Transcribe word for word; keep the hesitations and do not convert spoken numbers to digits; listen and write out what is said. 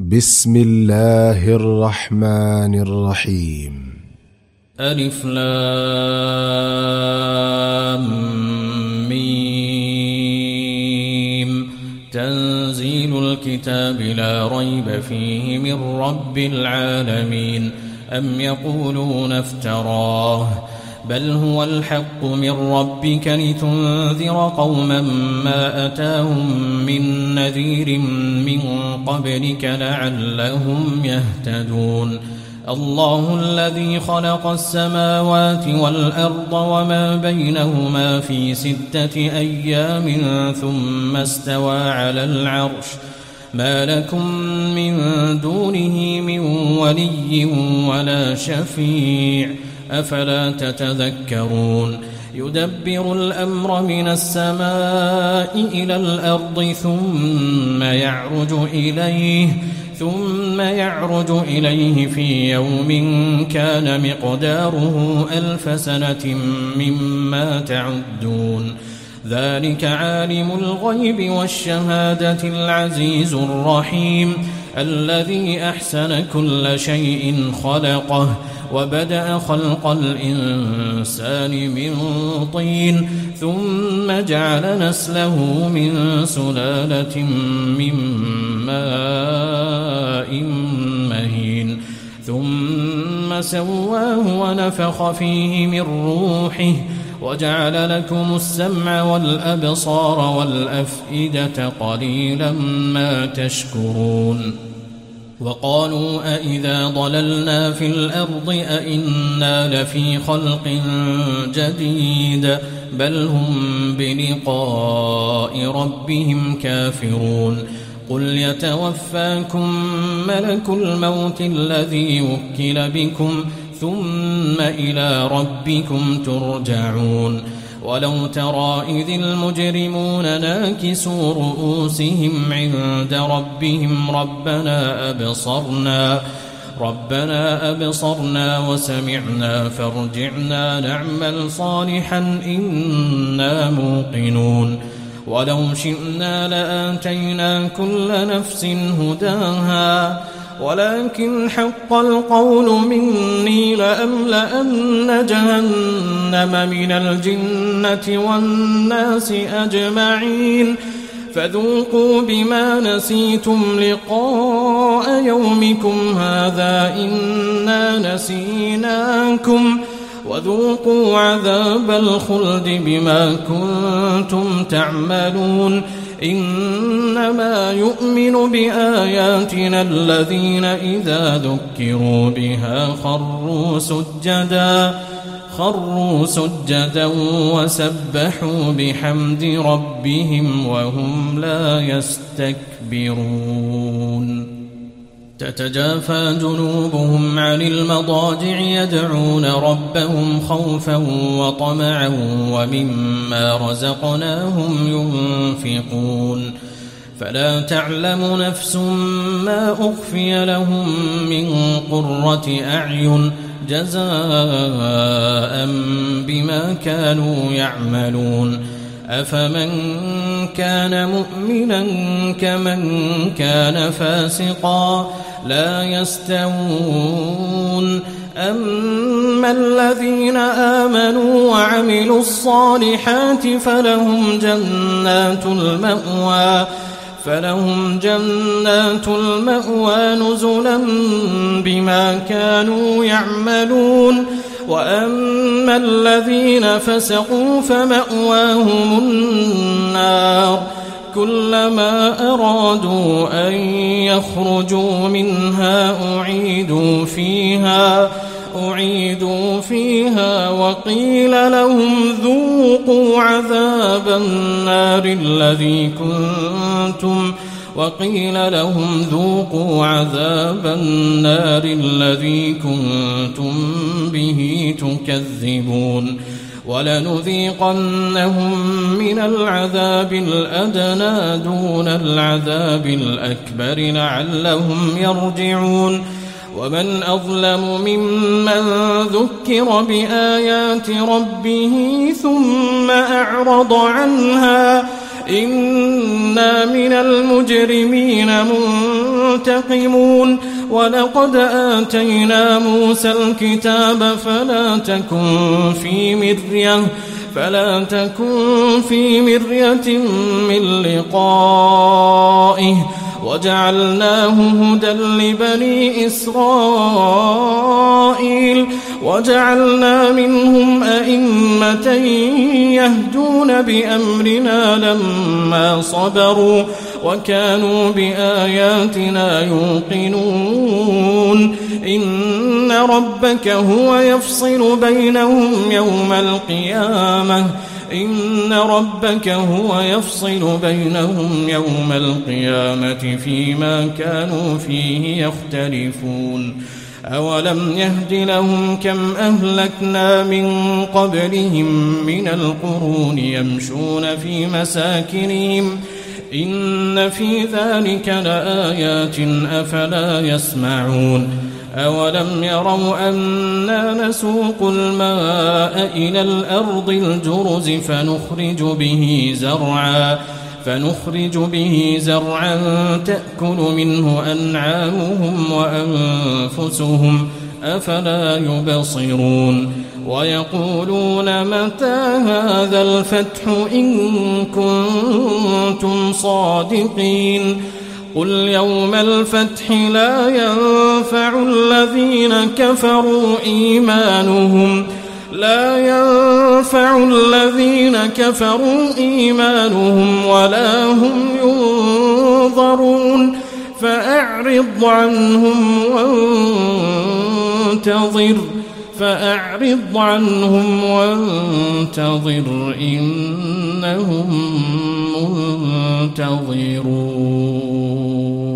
بسم الله الرحمن الرحيم. ألف لام ميم. تنزيل الكتاب لا ريب فيه من رب العالمين. أم يقولون افتراه بل هو الحق من ربك لتنذر قوما ما أتاهم من نذير من قبلك لعلهم يهتدون. الله الذي خلق السماوات والأرض وما بينهما في ستة أيام ثم استوى على العرش ما لكم من دونه من ولي ولا شفيع أفلا تتذكرون. يدبر الأمر من السماء إلى الأرض ثم يعرج إليه ثم يعرج إليه في يوم كان مقداره ألف سنة مما تعدون. ذلك عالم الغيب والشهادة العزيز الرحيم الذي أحسن كل شيء خلقه وبدأ خلق الإنسان من طين ثم جعل نسله من سلالة من ماء مهين ثم سواه ونفخ فيه من روحه وجعل لكم السمع والأبصار والأفئدة قليلا ما تشكرون. وقالوا أئذا ضللنا في الأرض أئنا لفي خلق جديد بل هم بلقاء ربهم كافرون. قل يتوفاكم ملك الموت الذي وكل بكم ثم إلى ربكم ترجعون. ولو ترى إذ المجرمون ناكسوا رؤوسهم عند ربهم ربنا أبصرنا ربنا أبصرنا وسمعنا فارجعنا نعمل صالحا إنا موقنون. ولو شئنا لآتينا كل نفس هداها ولكن حق القول مني لأملأن جهنم من الجنة والناس أجمعين فذوقوا بما نسيتم لقاء يومكم هذا إنا نسيناكم وذوقوا عذاب الخلد بما كنتم تعملون. إنما يؤمن بآياتنا الذين إذا ذكروا بها خروا سجدا خروا سجدا وسبحوا بحمد ربهم وهم لا يستكبرون. تتجافى جنوبهم عن المضاجع يدعون ربهم خوفا وطمعا ومما رزقناهم ينفقون. فلا تعلم نفس ما أخفي لهم من قرة أعين جزاء بما كانوا يعملون. أفمن كان مؤمنا كمن كان فاسقا لا يستوون. أما الذين آمنوا وعملوا الصالحات فلهم جنات المأوى فلهم جنات المأوى نزلا بما كانوا يعملون. وأما الذين فسقوا فمأواهم النار كلما أرادوا أن يخرجوا منها أعيدوا فيها أعيدوا فيها وقيل لهم ذوقوا عذاب النار الذي كنتم وقيل لهم ذوقوا عذاب النار الذي كنتم به تكذبون. ولنذيقنهم من العذاب الأدنى دون العذاب الأكبر لعلهم يرجعون. ومن أظلم ممن ذكر بآيات ربه ثم أعرض عنها إنا من المجرمين ينتقمون ولقد آتينا موسى الكتاب فلا تكن في مرية فلا تكن في مرية من لقائه وجعلناه هدى لبني إسرائيل وجعلنا منهم أئمة يهدون بأمرنا لما صبروا وكانوا بآياتنا يوقنون إن ربك هو يفصل بينهم يوم القيامة إن ربك هو يفصل بينهم يوم القيامة فيما كانوا فيه يختلفون أولم يهد لهم كم أهلكنا من قبلهم من القرون يمشون في مساكنهم إن في ذلك لآيات أفلا يسمعون أولم يروا أنا نسوق الماء إلى الأرض الجرز فنخرج به زرعا فنخرج به زرعا تأكل منه أنعامهم وأنفسهم أفلا يبصرون ويقولون متى هذا الفتح إن كنتم صادقين قل يوم الفتح لا ينفع الذين كفروا إيمانهم لا ينفع الذين كفروا إيمانهم ولا هم ينظرون فأعرض عنهم وانتظر فأعرض عنهم وانتظر إنهم منتظرون.